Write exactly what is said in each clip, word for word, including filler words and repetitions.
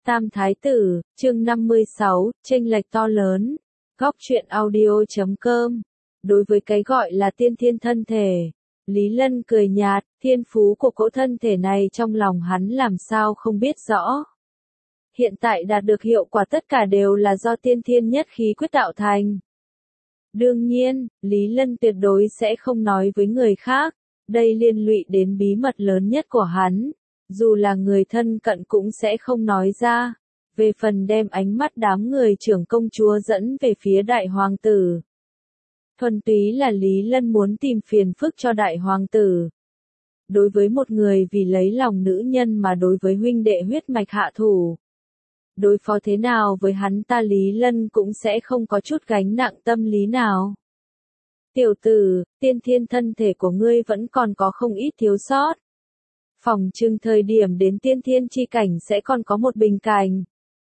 Tam Thái Tử, chương năm mươi sáu, chênh lệch to lớn. Góc truyện audio chấm com. Đối với cái gọi là tiên thiên thân thể, Lý Lân cười nhạt, thiên phú của cỗ thân thể này trong lòng hắn làm sao không biết rõ. Hiện tại đạt được hiệu quả tất cả đều là do tiên thiên nhất khí quyết tạo thành. Đương nhiên, Lý Lân tuyệt đối sẽ không nói với người khác, đây liên lụy đến bí mật lớn nhất của hắn. Dù là người thân cận cũng sẽ không nói ra. Về phần đem ánh mắt đám người trưởng công chúa dẫn về phía đại hoàng tử, thuần túy là Lý Lân muốn tìm phiền phức cho đại hoàng tử. Đối với một người vì lấy lòng nữ nhân mà đối với huynh đệ huyết mạch hạ thủ, đối phó thế nào với hắn ta Lý Lân cũng sẽ không có chút gánh nặng tâm lý nào. Tiểu tử, tiên thiên thân thể của ngươi vẫn còn có không ít thiếu sót. Phòng trưng thời điểm đến tiên thiên chi cảnh sẽ còn có một bình cảnh.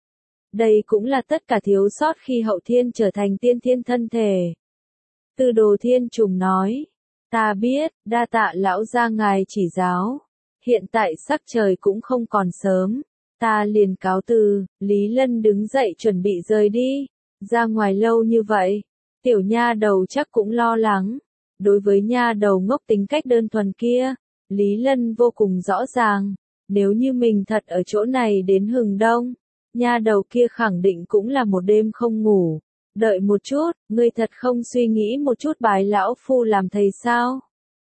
Đây cũng là tất cả thiếu sót khi hậu thiên trở thành tiên thiên thân thể. Tư Đồ Thiên Trùng nói, ta biết, đa tạ lão gia ngài chỉ giáo. Hiện tại sắc trời cũng không còn sớm, ta liền cáo từ. Lý Lân đứng dậy chuẩn bị rời đi. Ra ngoài lâu như vậy, tiểu nha đầu chắc cũng lo lắng. Đối với nha đầu ngốc tính cách đơn thuần kia, Lý Lân vô cùng rõ ràng, nếu như mình thật ở chỗ này đến hừng đông, nha đầu kia khẳng định cũng là một đêm không ngủ. Đợi một chút, ngươi thật không suy nghĩ một chút bái lão phu làm thầy sao?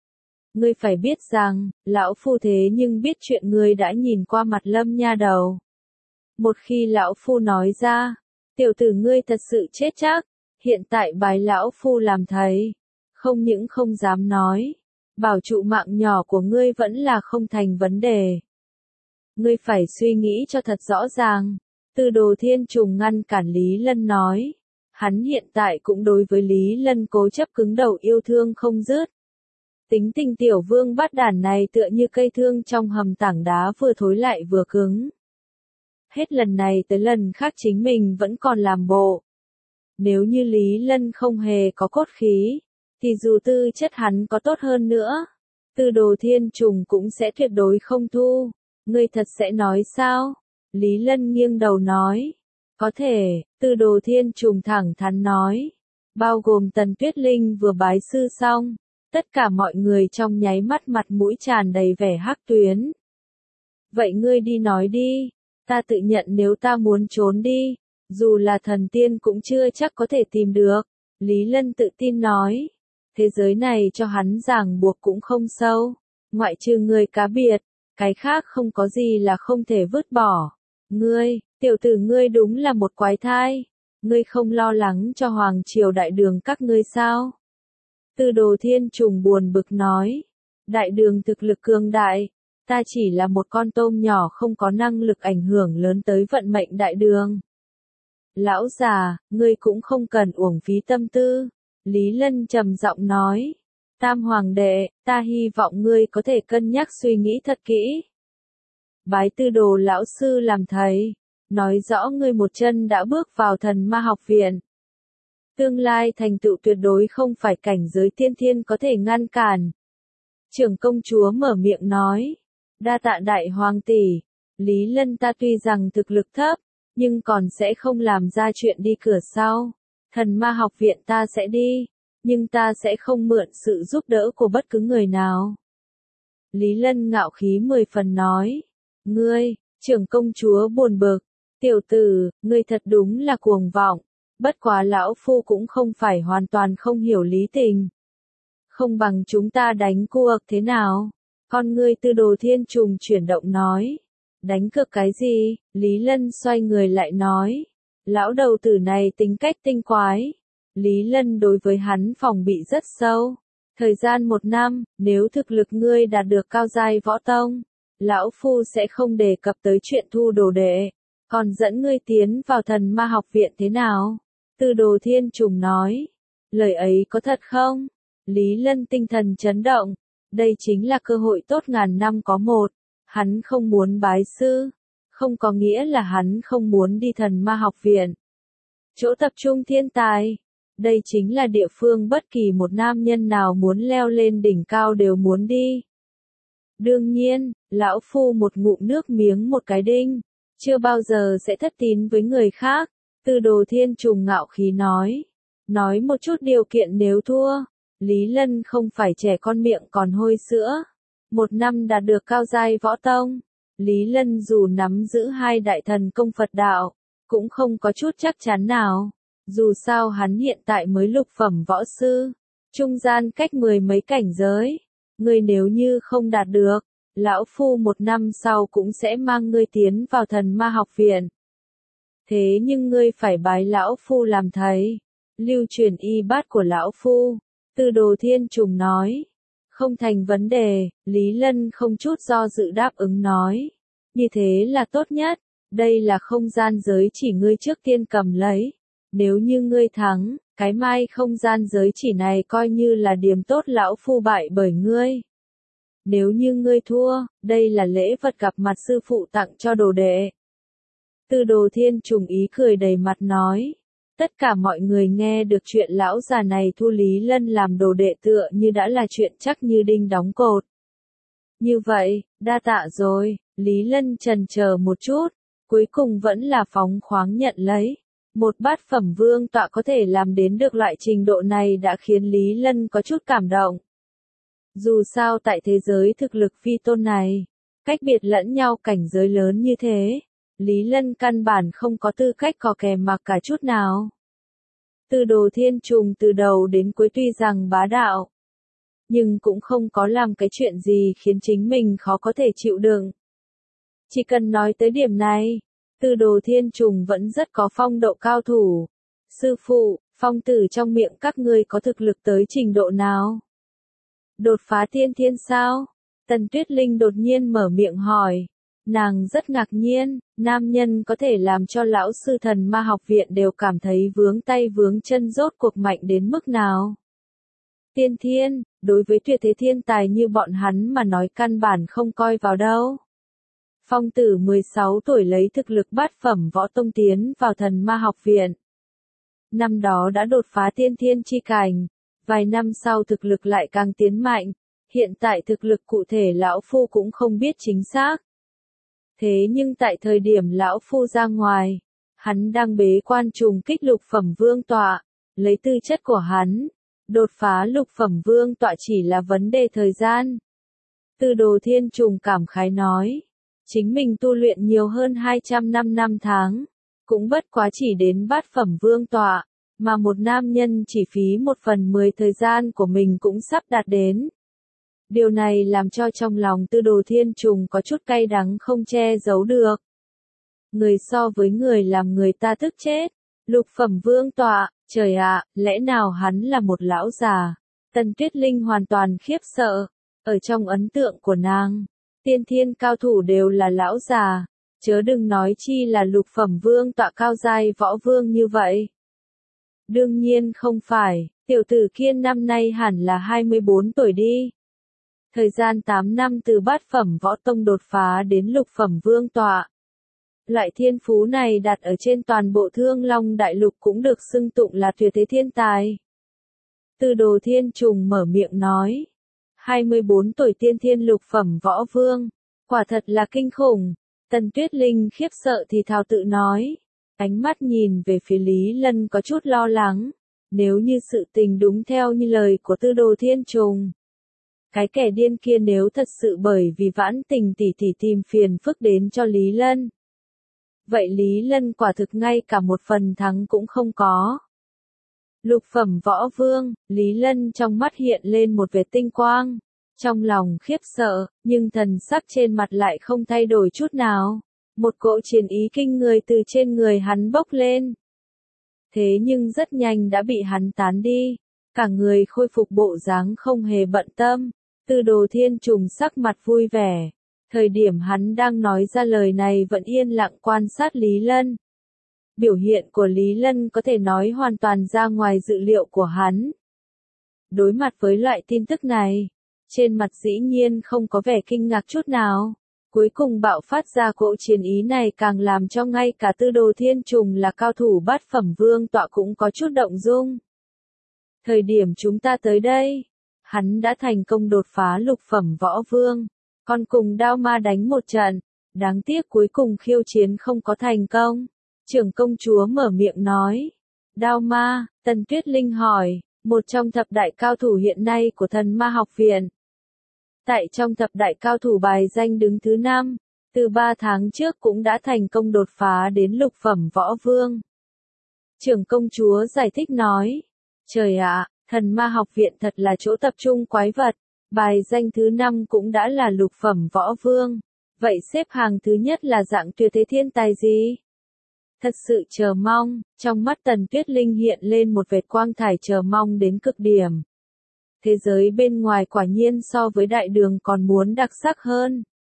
Ngươi phải biết rằng, lão phu thế nhưng biết chuyện ngươi đã nhìn qua mặt Lâm nha đầu. Một khi lão phu nói ra, tiểu tử ngươi thật sự chết chắc, hiện tại bái lão phu làm thầy, không những không dám nói. Bảo trụ mạng nhỏ của ngươi vẫn là không thành vấn đề. Ngươi phải suy nghĩ cho thật rõ ràng. Tư Đồ Thiên Trùng ngăn cản Lý Lân nói. Hắn hiện tại cũng đối với Lý Lân cố chấp cứng đầu yêu thương không dứt. Tính tình tiểu vương bát đản này tựa như cây thương trong hầm tảng đá vừa thối lại vừa cứng. Hết lần này tới lần khác chính mình vẫn còn làm bộ. Nếu như Lý Lân không hề có cốt khí, thì dù tư chất hắn có tốt hơn nữa, Tư Đồ Thiên Trùng cũng sẽ tuyệt đối không thu. Ngươi thật sẽ nói sao? Lý Lân nghiêng đầu nói. Có thể, Tư Đồ Thiên Trùng thẳng thắn nói. Bao gồm Tần Tuyết Linh vừa bái sư xong, tất cả mọi người trong nháy mắt mặt mũi tràn đầy vẻ hắc tuyến. Vậy ngươi đi nói đi, ta tự nhận nếu ta muốn trốn đi, dù là thần tiên cũng chưa chắc có thể tìm được. Lý Lân tự tin nói. Thế giới này cho hắn ràng buộc cũng không sâu, ngoại trừ người cá biệt, cái khác không có gì là không thể vứt bỏ. Ngươi, tiểu tử ngươi đúng là một quái thai, ngươi không lo lắng cho hoàng triều đại đường các ngươi sao? Tư Đồ Thiên Trùng buồn bực nói, đại đường thực lực cường đại, ta chỉ là một con tôm nhỏ không có năng lực ảnh hưởng lớn tới vận mệnh đại đường. Lão già, ngươi cũng không cần uổng phí tâm tư. Lý Lân trầm giọng nói, Tam Hoàng đệ, ta hy vọng ngươi có thể cân nhắc suy nghĩ thật kỹ. Bái Tư Đồ lão sư làm thầy, nói rõ ngươi một chân đã bước vào Thần Ma học viện. Tương lai thành tựu tuyệt đối không phải cảnh giới tiên thiên có thể ngăn cản. Trưởng công chúa mở miệng nói, đa tạ đại hoàng tỷ. Lý Lân ta tuy rằng thực lực thấp, nhưng còn sẽ không làm ra chuyện đi cửa sau. Thần Ma học viện ta sẽ đi, nhưng ta sẽ không mượn sự giúp đỡ của bất cứ người nào. Lý Lân ngạo khí mười phần nói. Ngươi, trưởng công chúa buồn bực. Tiểu tử, ngươi thật đúng là cuồng vọng. Bất quá lão phu cũng không phải hoàn toàn không hiểu lý tình. Không bằng chúng ta đánh cuộc thế nào? Con ngươi Tư Đồ Thiên Trùng chuyển động nói. Đánh cược cái gì? Lý Lân xoay người lại nói. Lão đầu tử này tính cách tinh quái. Lý Lân đối với hắn phòng bị rất sâu. Thời gian một năm, nếu thực lực ngươi đạt được cao giai võ tông, lão phu sẽ không đề cập tới chuyện thu đồ đệ, còn dẫn ngươi tiến vào Thần Ma học viện thế nào? Tư Đồ Thiên Trùng nói. Lời ấy có thật không? Lý Lân tinh thần chấn động. Đây chính là cơ hội tốt ngàn năm có một. Hắn không muốn bái sư, không có nghĩa là hắn không muốn đi Thần Ma học viện. Chỗ tập trung thiên tài. Đây chính là địa phương bất kỳ một nam nhân nào muốn leo lên đỉnh cao đều muốn đi. Đương nhiên, lão phu một ngụm nước miếng một cái đinh. chưa bao giờ sẽ thất tín với người khác. Tư Đồ Thiên Trùng ngạo khí nói. Nói một chút điều kiện nếu thua. Lý Lân không phải trẻ con miệng còn hôi sữa. Một năm đạt được cao giai võ tông. Lý Lân dù nắm giữ hai đại thần công Phật đạo, cũng không có chút chắc chắn nào. Dù sao hắn hiện tại mới lục phẩm võ sư, trung gian cách mười mấy cảnh giới. Ngươi nếu như không đạt được, lão phu một năm sau cũng sẽ mang ngươi tiến vào thần ma học viện. Thế nhưng ngươi phải bái lão phu làm thầy, lưu truyền y bát của lão phu. Tư Đồ Thiên Trùng nói. Không thành vấn đề, Lý Lân không chút do dự đáp ứng nói. Như thế là tốt nhất, đây là không gian giới chỉ ngươi trước tiên cầm lấy. Nếu như ngươi thắng, cái mai không gian giới chỉ này coi như là điểm tốt lão phu bại bởi ngươi. Nếu như ngươi thua, đây là lễ vật gặp mặt sư phụ tặng cho đồ đệ. Tư Đồ Thiên Trùng ý cười đầy mặt nói. Tất cả mọi người nghe được chuyện lão già này thu Lý Lân làm đồ đệ tựa như đã là chuyện chắc như đinh đóng cột. Như vậy, đa tạ rồi, Lý Lân chần chờ một chút, cuối cùng vẫn là phóng khoáng nhận lấy. Một bát phẩm vương tọa có thể làm đến được loại trình độ này đã khiến Lý Lân có chút cảm động. Dù sao tại thế giới thực lực phi tôn này, cách biệt lẫn nhau cảnh giới lớn như thế, Lý Lân căn bản không có tư cách có kèm mặc cả chút nào. Tư Đồ Thiên Trùng từ đầu đến cuối tuy rằng bá đạo, nhưng cũng không có làm cái chuyện gì khiến chính mình khó có thể chịu đựng. Chỉ cần nói tới điểm này, Tư Đồ Thiên Trùng vẫn rất có phong độ cao thủ. Sư phụ, phong tử trong miệng các ngươi có thực lực tới trình độ nào? Đột phá tiên thiên sao? Tần Tuyết Linh đột nhiên mở miệng hỏi. Nàng rất ngạc nhiên, nam nhân có thể làm cho lão sư thần ma học viện đều cảm thấy vướng tay vướng chân rốt cuộc mạnh đến mức nào. Tiên thiên, đối với tuyệt thế thiên tài như bọn hắn mà nói căn bản không coi vào đâu. Phong tử mười sáu tuổi lấy thực lực bát phẩm võ tông tiến vào thần ma học viện. Năm đó đã đột phá tiên thiên chi cảnh, vài năm sau thực lực lại càng tiến mạnh, hiện tại thực lực cụ thể lão phu cũng không biết chính xác. Thế nhưng tại thời điểm lão phu ra ngoài, hắn đang bế quan trùng kích lục phẩm vương tọa, lấy tư chất của hắn, đột phá lục phẩm vương tọa chỉ là vấn đề thời gian. Tư Đồ Thiên Trùng cảm khái nói, chính mình tu luyện nhiều hơn hai trăm năm năm tháng, cũng bất quá chỉ đến bát phẩm vương tọa, mà một nam nhân chỉ phí một phần mười thời gian của mình cũng sắp đạt đến. Điều này làm cho trong lòng Tư Đồ Thiên Trùng có chút cay đắng không che giấu được. Người so với người làm người ta tức chết. Lục phẩm vương tọa, trời ạ, lẽ nào hắn là một lão già? Tần Tuyết Linh hoàn toàn khiếp sợ. Ở trong ấn tượng của nàng, tiên thiên cao thủ đều là lão già, chớ đừng nói chi là lục phẩm vương tọa cao giai võ vương như vậy. Đương nhiên không phải, tiểu tử kia năm nay hẳn là hai mươi bốn tuổi đi. Thời gian tám năm từ bát phẩm võ tông đột phá đến lục phẩm vương tọa. Loại thiên phú này đặt ở trên toàn bộ Thương Long Đại Lục cũng được xưng tụng là tuyệt thế thiên tài. Tư Đồ Thiên Trùng mở miệng nói. hai mươi bốn tuổi tiên thiên lục phẩm võ vương. Quả thật là kinh khủng. Tần Tuyết Linh khiếp sợ thì thào tự nói. Ánh mắt nhìn về phía Lý Lân có chút lo lắng. Nếu như sự tình đúng theo như lời của Tư Đồ Thiên Trùng. Cái kẻ điên kia nếu thật sự bởi vì vãn tình tỷ tỷ tìm phiền phức đến cho Lý Lân. Vậy Lý Lân quả thực ngay cả một phần thắng cũng không có. Lục phẩm võ vương, Lý Lân trong mắt hiện lên một vệt tinh quang. Trong lòng khiếp sợ, nhưng thần sắc trên mặt lại không thay đổi chút nào. Một cỗ chiến ý kinh người từ trên người hắn bốc lên. Thế nhưng rất nhanh đã bị hắn tán đi. Cả người khôi phục bộ dáng không hề bận tâm. Tư Đồ Thiên Trùng sắc mặt vui vẻ. Thời điểm hắn đang nói ra lời này vẫn yên lặng quan sát Lý Lân. Biểu hiện của Lý Lân có thể nói hoàn toàn ra ngoài dự liệu của hắn. Đối mặt với loại tin tức này, trên mặt dĩ nhiên không có vẻ kinh ngạc chút nào. Cuối cùng bạo phát ra cỗ chiến ý này càng làm cho ngay cả Tư Đồ Thiên Trùng là cao thủ bát phẩm vương tọa cũng có chút động dung. Thời điểm chúng ta tới đây, hắn đã thành công đột phá lục phẩm võ vương, còn cùng Đao Ma đánh một trận, Đáng tiếc cuối cùng khiêu chiến không có thành công. Trưởng công chúa mở miệng nói. Đao ma, Tần Tuyết Linh hỏi, một trong thập đại cao thủ hiện nay của Thần Ma học viện. Tại trong thập đại cao thủ bài danh đứng thứ năm, từ ba tháng trước cũng đã thành công đột phá đến lục phẩm võ vương. Trưởng công chúa giải thích nói, trời ạ, Thần Ma học viện thật là chỗ tập trung quái vật, bài danh thứ năm cũng đã là lục phẩm võ vương, vậy xếp hàng thứ nhất là dạng tuyệt thế thiên tài gì? Thật sự chờ mong, trong mắt Tần Tuyết Linh hiện lên một vệt quang thải chờ mong đến cực điểm. Thế giới bên ngoài quả nhiên so với đại đường còn muốn đặc sắc hơn.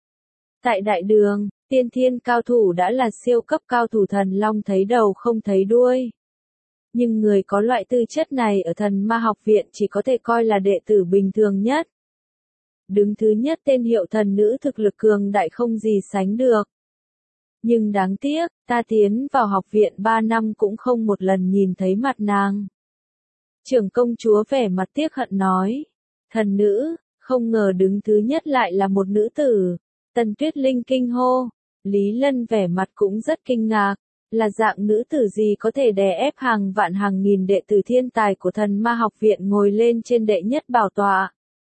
Tại đại đường, tiên thiên cao thủ đã là siêu cấp cao thủ thần long thấy đầu không thấy đuôi. Nhưng người có loại tư chất này ở Thần Ma học viện chỉ có thể coi là đệ tử bình thường nhất. Đứng thứ nhất tên hiệu thần nữ thực lực cường đại không gì sánh được. Nhưng đáng tiếc, ta tiến vào học viện ba năm cũng không một lần nhìn thấy mặt nàng. Trưởng công chúa vẻ mặt tiếc hận nói. Thần nữ, không ngờ đứng thứ nhất lại là một nữ tử. Tần Tuyết Linh kinh hô. Lý Lân vẻ mặt cũng rất kinh ngạc. Là dạng nữ tử gì có thể đè ép hàng vạn hàng nghìn đệ tử thiên tài của Thần Ma học viện ngồi lên trên đệ nhất bảo tọa.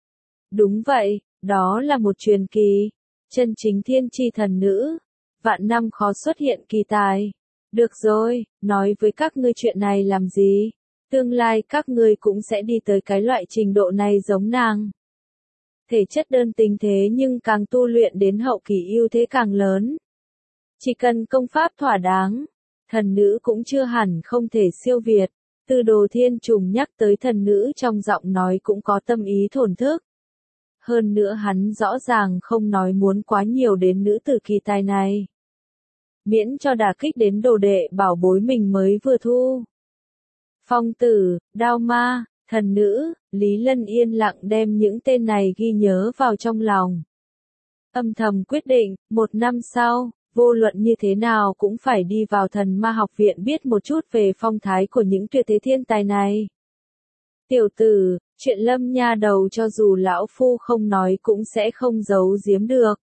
Đúng vậy, đó là một truyền kỳ. Chân chính thiên chi thần nữ. Vạn năm khó xuất hiện kỳ tài. Được rồi, nói với các ngươi chuyện này làm gì? Tương lai các ngươi cũng sẽ đi tới cái loại trình độ này giống nàng. Thể chất đơn tính thế nhưng càng tu luyện đến hậu kỳ ưu thế càng lớn. Chỉ cần công pháp thỏa đáng, thần nữ cũng chưa hẳn không thể siêu việt. Tư Đồ Thiên Trùng nhắc tới thần nữ trong giọng nói cũng có tâm ý thổn thức. Hơn nữa hắn rõ ràng không nói muốn quá nhiều đến nữ tử kỳ tài này. Miễn cho đả kích đến đồ đệ bảo bối mình mới vừa thu. Phong tử, đao ma, thần nữ, Lý Lân yên lặng đem những tên này ghi nhớ vào trong lòng. Âm thầm quyết định, một năm sau, vô luận như thế nào cũng phải đi vào Thần Ma học viện biết một chút về phong thái của những tuyệt thế thiên tài này. Tiểu tử, chuyện Lâm nha đầu cho dù lão phu không nói cũng sẽ không giấu giếm được.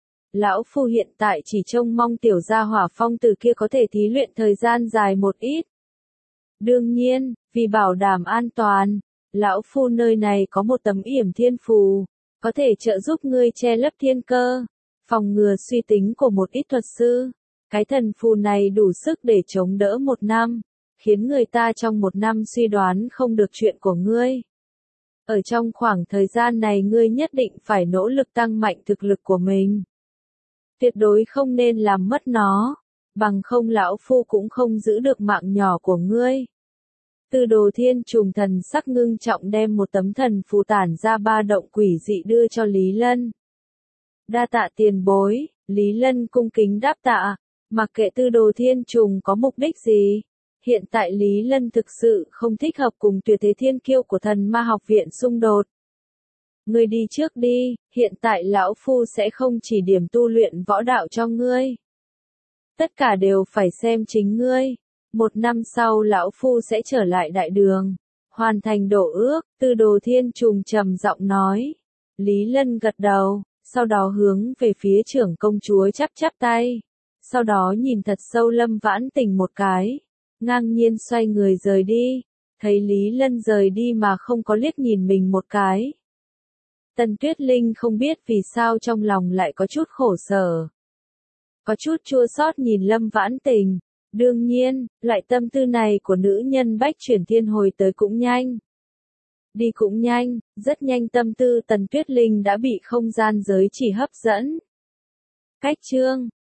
Lão phu hiện tại chỉ trông mong tiểu gia hỏa phong tử kia có thể thí luyện thời gian dài một ít. Đương nhiên, vì bảo đảm an toàn, lão phu nơi này có một tấm yểm thiên phù, có thể trợ giúp ngươi che lấp thiên cơ, phòng ngừa suy tính của một ít thuật sư. Cái thần phù này đủ sức để chống đỡ một năm, khiến người ta trong một năm suy đoán không được chuyện của ngươi. Ở trong khoảng thời gian này ngươi nhất định phải nỗ lực tăng mạnh thực lực của mình. Tuyệt đối không nên làm mất nó, bằng không lão phu cũng không giữ được mạng nhỏ của ngươi. Tư Đồ Thiên Trùng thần sắc ngưng trọng đem một tấm thần phù tản ra ba động quỷ dị đưa cho Lý Lân. Đa tạ tiền bối, Lý Lân cung kính đáp tạ, mặc kệ Tư Đồ Thiên Trùng có mục đích gì. Hiện tại Lý Lân thực sự không thích hợp cùng tuyệt thế thiên kiêu của Thần Ma học viện xung đột. Ngươi đi trước đi, hiện tại lão phu sẽ không chỉ điểm tu luyện võ đạo cho ngươi. Tất cả đều phải xem chính ngươi. Một năm sau lão phu sẽ trở lại đại đường, hoàn thành đổ ước. Tư Đồ Thiên Trùng trầm giọng nói. Lý Lân gật đầu, sau đó hướng về phía trưởng công chúa chắp chắp tay. Sau đó nhìn thật sâu Lâm Vãn Tình một cái, ngang nhiên xoay người rời đi. Thấy Lý Lân rời đi mà không có liếc nhìn mình một cái. Tần Tuyết Linh không biết vì sao trong lòng lại có chút khổ sở. Có chút chua xót nhìn Lâm Vãn Tình. Đương nhiên, loại tâm tư này của nữ nhân bách chuyển thiên hồi tới cũng nhanh. Đi cũng nhanh, rất nhanh tâm tư Tần Tuyết Linh đã bị không gian giới chỉ hấp dẫn. Cách chương